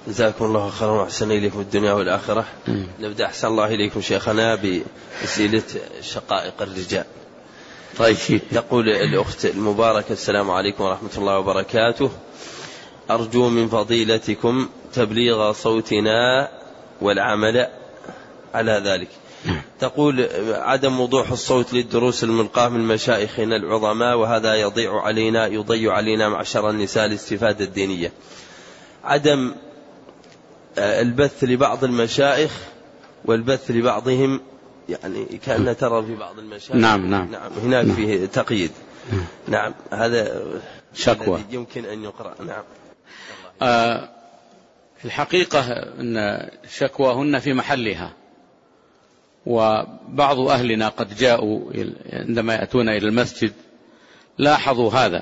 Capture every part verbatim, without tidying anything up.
جزاكم الله خيرا وأحسن إليكم الدنيا والآخرة. م. نبدأ أحسن الله إليكم شيخنا بأسئلة شقائق الرجال. طيب. تقول الأخت المباركة: السلام عليكم ورحمة الله وبركاته، أرجو من فضيلتكم تبليغ صوتنا والعمل على ذلك. تقول: عدم وضوح الصوت للدروس الملقاة من مشايخنا العظماء، وهذا يضيع علينا يضيع علينا معشر النساء الاستفادة الدينية. عدم البث لبعض المشايخ والبث لبعضهم، يعني كأن ترى في بعض المشايخ نعم نعم, نعم هناك نعم. فيه تقييد. نعم هذا شكوى يمكن أن يقرأ. نعم. آه الحقيقة أن شكواهن في محلها، وبعض أهلنا قد جاءوا عندما يأتون إلى المسجد لاحظوا هذا،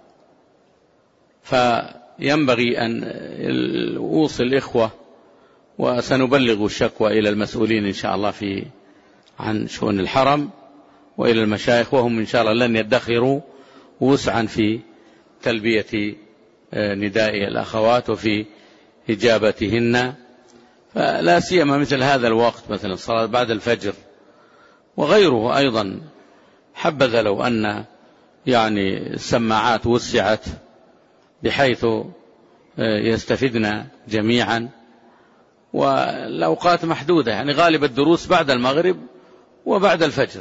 فينبغي أن أوصي الإخوة وسنبلغ الشكوى إلى المسؤولين إن شاء الله في عن شؤون الحرم وإلى المشايخ، وهم إن شاء الله لن يدخروا وسعا في تلبية نداء الأخوات وفي إجابتهن، فلا سيما مثل هذا الوقت، مثل الصلاة بعد الفجر وغيره أيضا. حبذا لو أن يعني السماعات وسعت بحيث يستفدنا جميعا، والأوقات محدودة، يعني غالب الدروس بعد المغرب وبعد الفجر،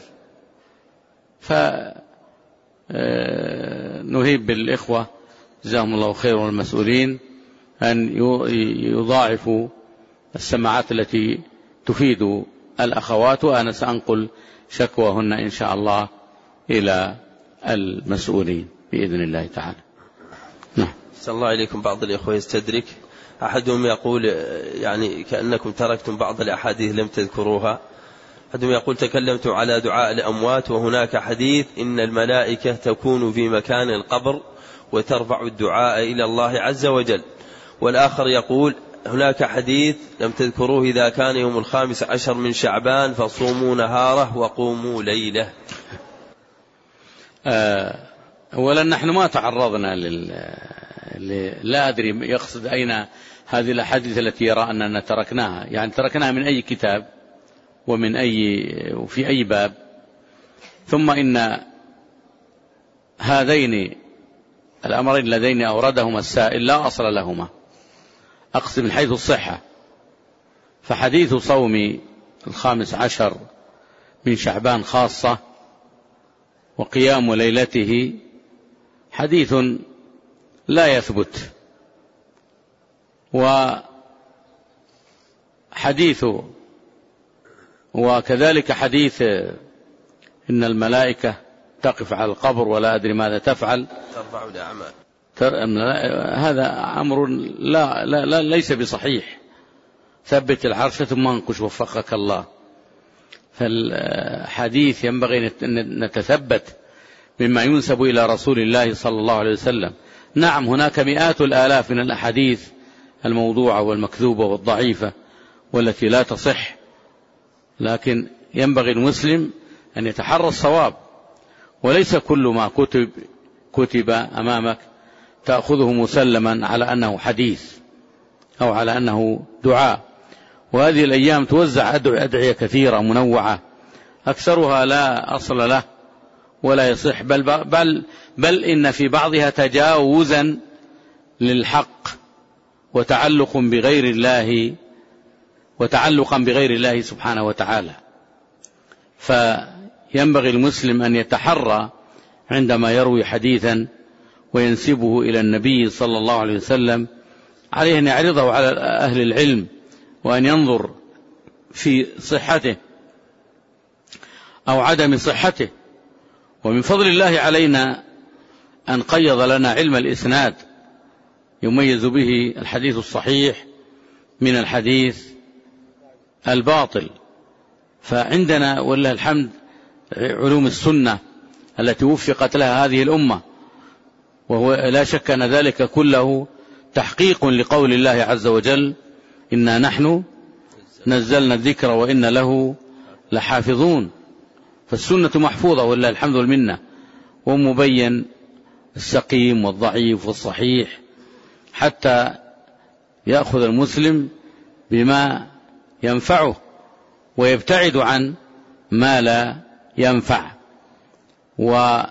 فنهيب بالإخوة جزاهم الله خير والمسؤولين أن يضاعفوا السماعات التي تفيد الأخوات، وأنا سأنقل شكواهن إن شاء الله إلى المسؤولين بإذن الله تعالى. نعم. صلى الله عليكم. بعض الإخوة يستدرك، أحدهم يقول يعني كأنكم تركتم بعض الأحاديث لم تذكروها. أحدهم يقول: تكلمتم على دعاء الأموات وهناك حديث إن الملائكة تكون في مكان القبر وترفع الدعاء إلى الله عز وجل. والآخر يقول: هناك حديث لم تذكروه إذا كان يوم الخامس عشر من شعبان فصوموا نهاره وقوموا ليله. أولا نحن ما تعرضنا لل... لا أدري يقصد أين هذه الأحاديث التي يرى أننا تركناها، يعني تركناها من أي كتاب ومن أي وفي أي باب. ثم إن هذين الأمرين اللذين أوردهما السائل لا أصل لهما، أقصد من حيث الصحة. فحديث صوم الخامس عشر من شعبان خاصة وقيام ليلته حديث لا يثبت، وحديث وكذلك حديث إن الملائكة تقف على القبر ولا أدري ماذا تفعل ترفع الأعمال، هذا أمر لا, لا, لا ليس بصحيح. ثبت العرش ثم انقش وفقك الله. فالحديث ينبغي أن نتثبت مما ينسب إلى رسول الله صلى الله عليه وسلم. نعم هناك مئات الآلاف من الأحاديث الموضوعة والمكذوبة والضعيفة والتي لا تصح، لكن ينبغي المسلم أن يتحرى الصواب، وليس كل ما كتب كتب أمامك تأخذه مسلما على أنه حديث أو على أنه دعاء. وهذه الأيام توزع أدعية كثيرة منوعة أكثرها لا أصل له ولا يصح، بل, بل, بل إن في بعضها تجاوزا للحق وتعلق بغير الله وتعلقا بغير الله سبحانه وتعالى. فينبغي المسلم أن يتحرى عندما يروي حديثا وينسبه إلى النبي صلى الله عليه وسلم، عليه أن يعرضه على أهل العلم وأن ينظر في صحته أو عدم صحته. ومن فضل الله علينا أن قيض لنا علم الإسناد يميز به الحديث الصحيح من الحديث الباطل. فعندنا والله الحمد علوم السنة التي وفقت لها هذه الأمة، وهو لا شك أن ذلك كله تحقيق لقول الله عز وجل: إنا نحن نزلنا الذكر وإن له لحافظون. فالسنة محفوظة والله الحمد والمنة، ومبين السقيم والضعيف والصحيح، حتى يأخذ المسلم بما ينفعه ويبتعد عن ما لا ينفع. ويعني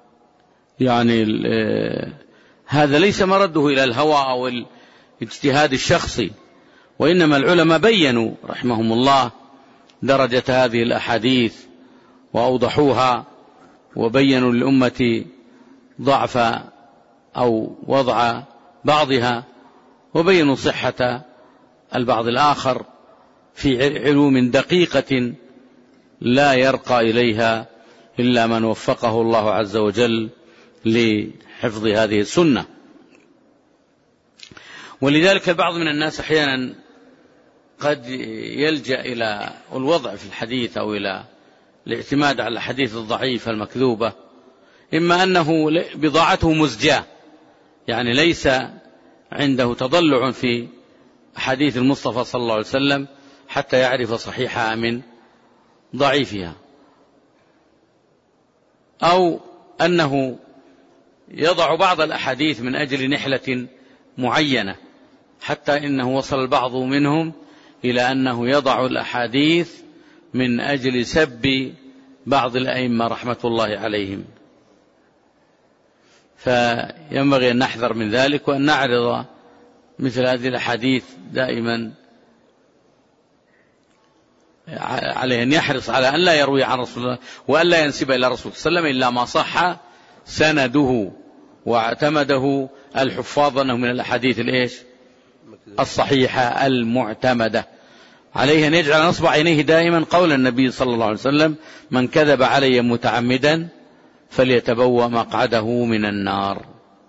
هذا ليس مرده إلى الهوى أو الاجتهاد الشخصي، وإنما العلماء بيّنوا رحمهم الله درجة هذه الأحاديث وأوضحوها، وبيّنوا للأمة ضعف أو وضع بعضها، وبيّنوا صحة البعض الآخر في علوم دقيقة لا يرقى إليها إلا من وفقه الله عز وجل لحفظ هذه السنة. ولذلك البعض من الناس أحيانا قد يلجأ إلى الوضع في الحديث أو إلى الاعتماد على الحديث الضعيف المكذوبة، إما أنه بضاعته مزجاة، يعني ليس عنده تضلع في حديث المصطفى صلى الله عليه وسلم حتى يعرف صحيحها من ضعيفها، أو أنه يضع بعض الأحاديث من أجل نحلة معينة، حتى إنه وصل البعض منهم إلى أنه يضع الأحاديث من أجل سب بعض الأئمة رحمة الله عليهم. فينبغي أن نحذر من ذلك، وأن نعرض مثل هذه الأحاديث دائما عليه أن يحرص على أن لا يروي عن رسول الله وأن لا ينسب إلى رسول الله صلى الله عليه وسلم إلا ما صح سنده واعتمده الحفاظ أنه من الأحاديث الإيش الصحيحة المعتمدة. عليه أن يجعل نصب عينيه دائما قول النبي صلى الله عليه وسلم: من كذب علي متعمدا فليتبوأ مقعده من النار.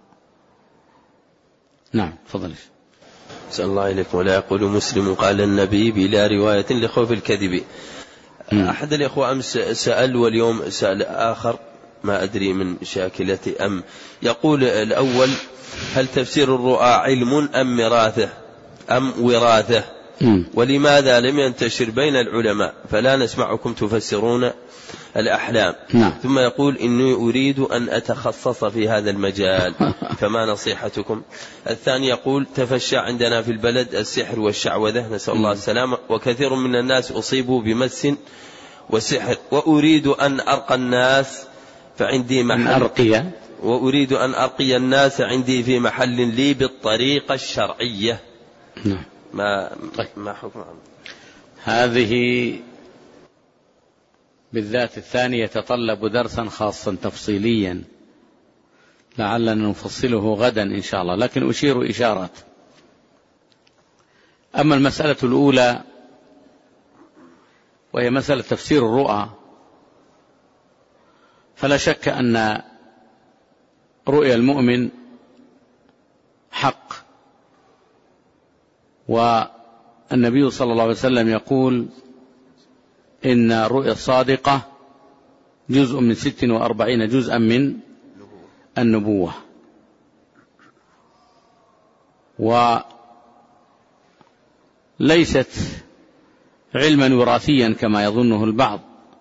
نعم، تفضل. أسأل الله إليكم. ولا يقول مسلم قال النبي بلا رواية لخوف الكذب. أحد الإخوة أمس سأل واليوم سأل آخر، ما أدري من شاكلته أم. يقول الأول: هل تفسير الرؤى علم أم مراثة أم وراثة؟ ولماذا لم ينتشر بين العلماء فلا نسمعكم تفسرون الأحلام؟ نعم. ثم يقول: إني أريد أن أتخصص في هذا المجال فما نصيحتكم؟ الثاني يقول: تفشى عندنا في البلد السحر والشعوذة، نسأل الله السلامة، وكثير من الناس أصيبوا بمس وسحر، وأريد أن أرقى الناس فعندي محل أرقي وأريد أن أرقي الناس عندي في محل لي بالطريقة الشرعية. نعم. ما طيب. ما حكم هذه بالذات الثانية يتطلب درسا خاصا تفصيليا لعلنا نفصله غدا إن شاء الله، لكن أشير إشارات. أما المسألة الأولى وهي مسألة تفسير الرؤى، فلا شك أن رؤيا المؤمن حق، والنبي صلى الله عليه وسلم يقول: إن الرؤيا الصادقة جزء من ست وأربعين جزءا من النبوة. وليست علما وراثيا كما يظنه البعض،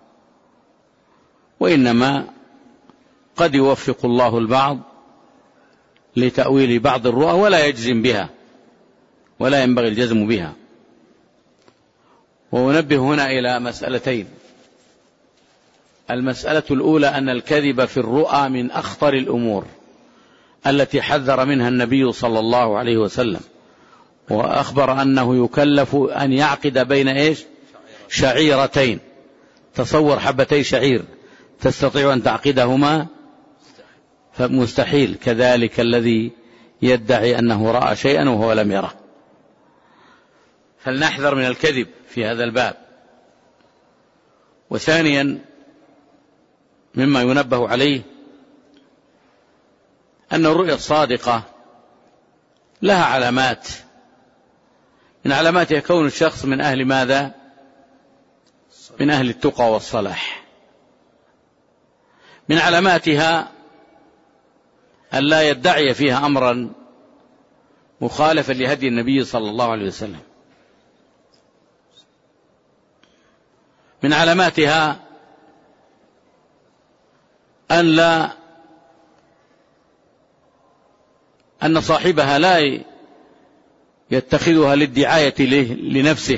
وإنما قد يوفق الله البعض لتأويل بعض الرؤى ولا يجزم بها، ولا ينبغي الجزم بها. وننبه هنا إلى مسألتين. المسألة الأولى أن الكذب في الرؤى من أخطر الأمور التي حذر منها النبي صلى الله عليه وسلم، وأخبر أنه يكلف أن يعقد بين إيش شعيرتين. تصور حبتي شعير تستطيع أن تعقدهما؟ فمستحيل. كذلك الذي يدعي أنه رأى شيئا وهو لم يره. فلنحذر من الكذب في هذا الباب. وثانيا مما ينبه عليه أن الرؤيا الصادقة لها علامات، من علاماتها كون الشخص من أهل ماذا؟ من أهل التقى والصلاح. من علاماتها أن لا يدعي فيها أمرا مخالفا لهدي النبي صلى الله عليه وسلم. من علاماتها أن لا أن صاحبها لا يتخذها للدعاية له لنفسه.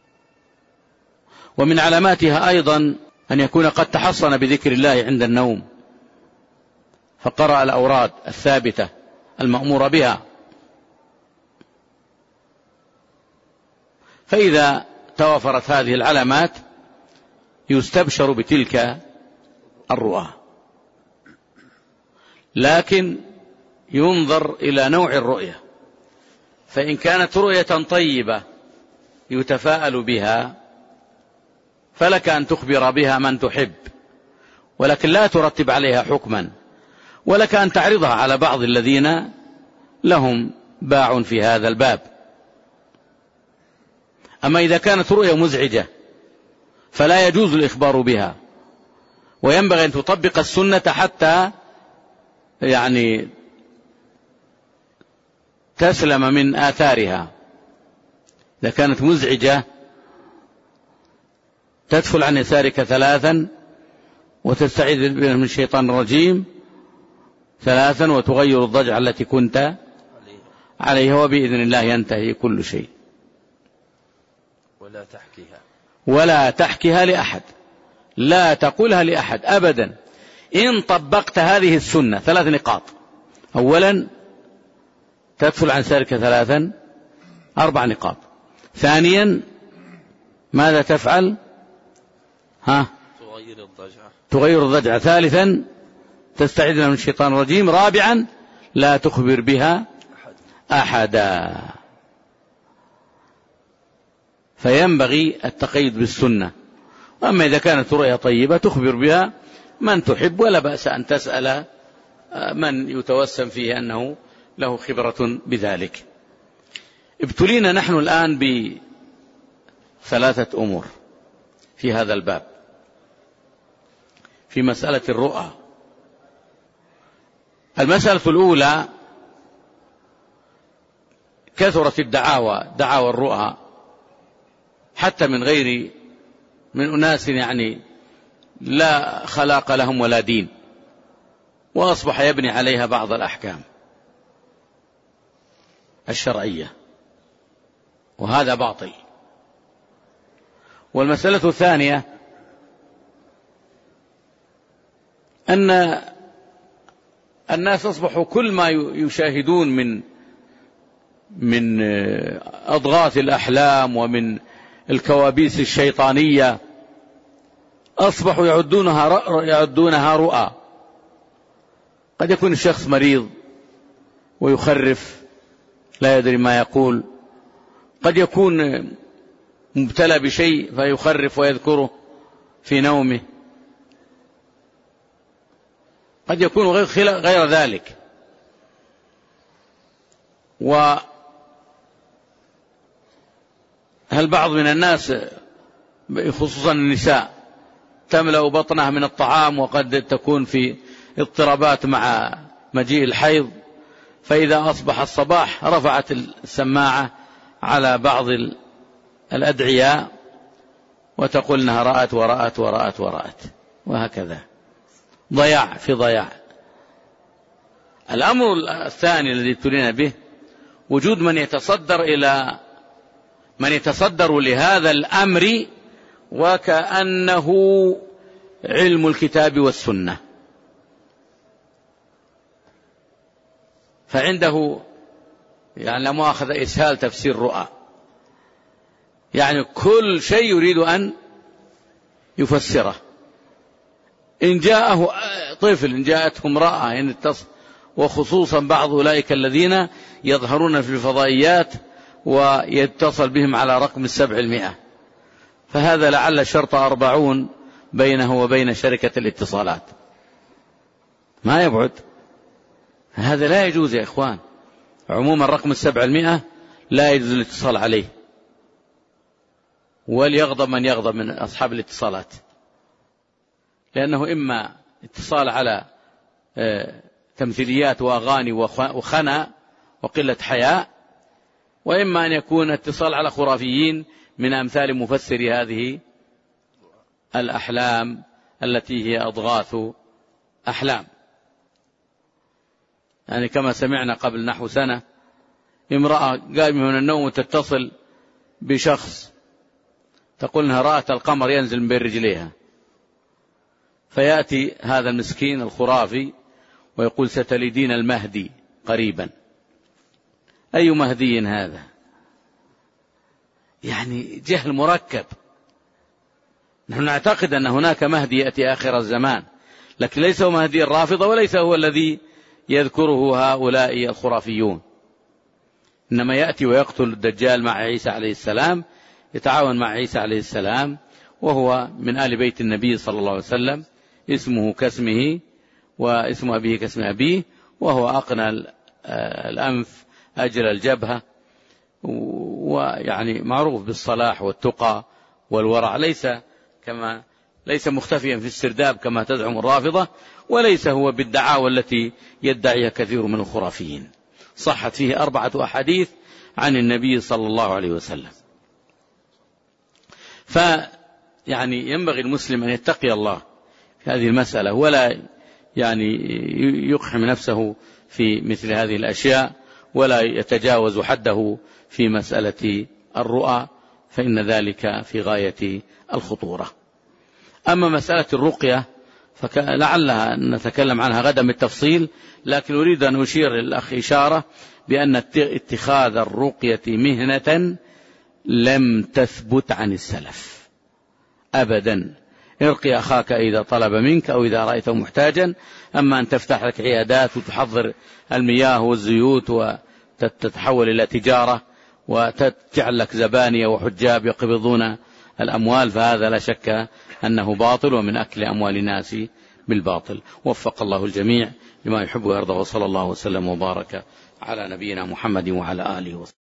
ومن علاماتها أيضا أن يكون قد تحصن بذكر الله عند النوم، فقرأ الأوراد الثابتة المأمور بها. فإذا توفرت هذه العلامات يستبشر بتلك الرؤى، لكن ينظر إلى نوع الرؤية، فإن كانت رؤية طيبة يتفاءل بها فلك أن تخبر بها من تحب، ولكن لا ترتب عليها حكما، ولك أن تعرضها على بعض الذين لهم باع في هذا الباب. أما إذا كانت رؤية مزعجة فلا يجوز الإخبار بها، وينبغي أن تطبق السنة حتى يعني تسلم من آثارها. إذا كانت مزعجة تدخل عن يسارك ثلاثا وتستعيذ من الشيطان الرجيم ثلاثا وتغير الضجعة التي كنت عليها، وبإذن الله ينتهي كل شيء. ولا تحكيها ولا تحكيها لأحد، لا تقولها لأحد أبدا. إن طبقت هذه السنة ثلاث نقاط: أولا تدخل عن يسارك ثلاثا أربع نقاط. ثانيا ماذا تفعل؟ ها؟ تغير الضجعة تغير الضجعة. ثالثا تستعيذ من الشيطان الرجيم. رابعا لا تخبر بها أحدا. فينبغي التقيد بالسنة. أما إذا كانت رؤيا طيبة تخبر بها من تحب، ولا بأس أن تسأل من يتوسم فيه أنه له خبرة بذلك. ابتلينا نحن الآن بثلاثة أمور في هذا الباب في مسألة الرؤى. المسألة الأولى: كثرت الدعاوى، دعاوى الرؤى، حتى من غير من أناس يعني لا خلاق لهم ولا دين، وأصبح يبني عليها بعض الأحكام الشرعية، وهذا باطل. والمسألة الثانية أن الناس أصبحوا كل ما يشاهدون من من أضغاث الأحلام ومن الكوابيس الشيطانية أصبحوا يعدونها يعدونها رؤى. قد يكون الشخص مريض ويخرف لا يدري ما يقول، قد يكون مبتلى بشيء فيخرف ويذكره في نومه، قد يكون غير ذلك. وهل بعض من الناس خصوصا النساء تملأ بطنها من الطعام، وقد تكون في اضطرابات مع مجيء الحيض، فإذا أصبح الصباح رفعت السماعة على بعض الأدعياء وتقول أنها رأت ورأت ورأت ورأت، وهكذا ضياع في ضياع. الأمر الثاني الذي ابتلينا به وجود من يتصدر إلى من يتصدر لهذا الأمر وكأنه علم الكتاب والسنة، فعنده يعني لا مؤاخذة إسهال تفسير رؤى، يعني كل شيء يريد أن يفسره. إن جاءه طفل، إن جاءته امرأة، إن اتصل، وخصوصا بعض أولئك الذين يظهرون في الفضائيات ويتصل بهم على رقم السبع المئة، فهذا لعل شرط أربعون بينه وبين شركة الاتصالات، ما يبعد. هذا لا يجوز يا إخوان. عموما رقم السبع المئة لا يجوز الاتصال عليه، وليغضب من يغضب من أصحاب الاتصالات، لأنه إما اتصال على تمثيليات وأغاني وخنا وقلة حياء، وإما أن يكون اتصال على خرافيين من أمثال مفسر هذه الأحلام التي هي أضغاث أحلام. يعني كما سمعنا قبل نحو سنة امرأة قائمة من النوم وتتصل بشخص تقول انها رأت القمر ينزل من بين رجليها، فيأتي هذا المسكين الخرافي ويقول ستلدين المهدي قريبا. أي مهدي هذا؟ يعني جهل مركب. نحن نعتقد أن هناك مهدي يأتي آخر الزمان، لكن ليس هو مهدي الرافضة وليس هو الذي يذكره هؤلاء الخرافيون، إنما يأتي ويقتل الدجال مع عيسى عليه السلام، يتعاون مع عيسى عليه السلام، وهو من آل بيت النبي صلى الله عليه وسلم، اسمه كاسمه واسم أبيه كاسم أبيه، وهو أقنى الأنف أجل الجبهة، ويعني معروف بالصلاح والتقى والورع، ليس كما ليس مختفيا في السرداب كما تزعم الرافضة، وليس هو بالدعاوى التي يدعيها كثير من الخرافيين. صحت فيه أربعة أحاديث عن النبي صلى الله عليه وسلم. فيعني ينبغي المسلم أن يتقي الله في هذه المسألة، ولا يعني يقحم نفسه في مثل هذه الأشياء، ولا يتجاوز حده في مسألة الرؤى، فإن ذلك في غاية الخطورة. أما مسألة الرقية فلعلها نتكلم عنها غدا بالتفصيل، لكن أريد أن أشير للأخ إشارة بأن اتخاذ الرقية مهنة لم تثبت عن السلف أبدا. ارقي أخاك إذا طلب منك أو إذا رأيته محتاجا، أما أن تفتح لك عيادات وتحضر المياه والزيوت وتتحول إلى تجارة وتجعل لك زبانية وحجاب يقبضون الأموال، فهذا لا شك أنه باطل ومن أكل أموال الناس بالباطل. وفق الله الجميع لما يحب ويرضى، وصلى الله وسلم وبارك على نبينا محمد وعلى آله وصحبه.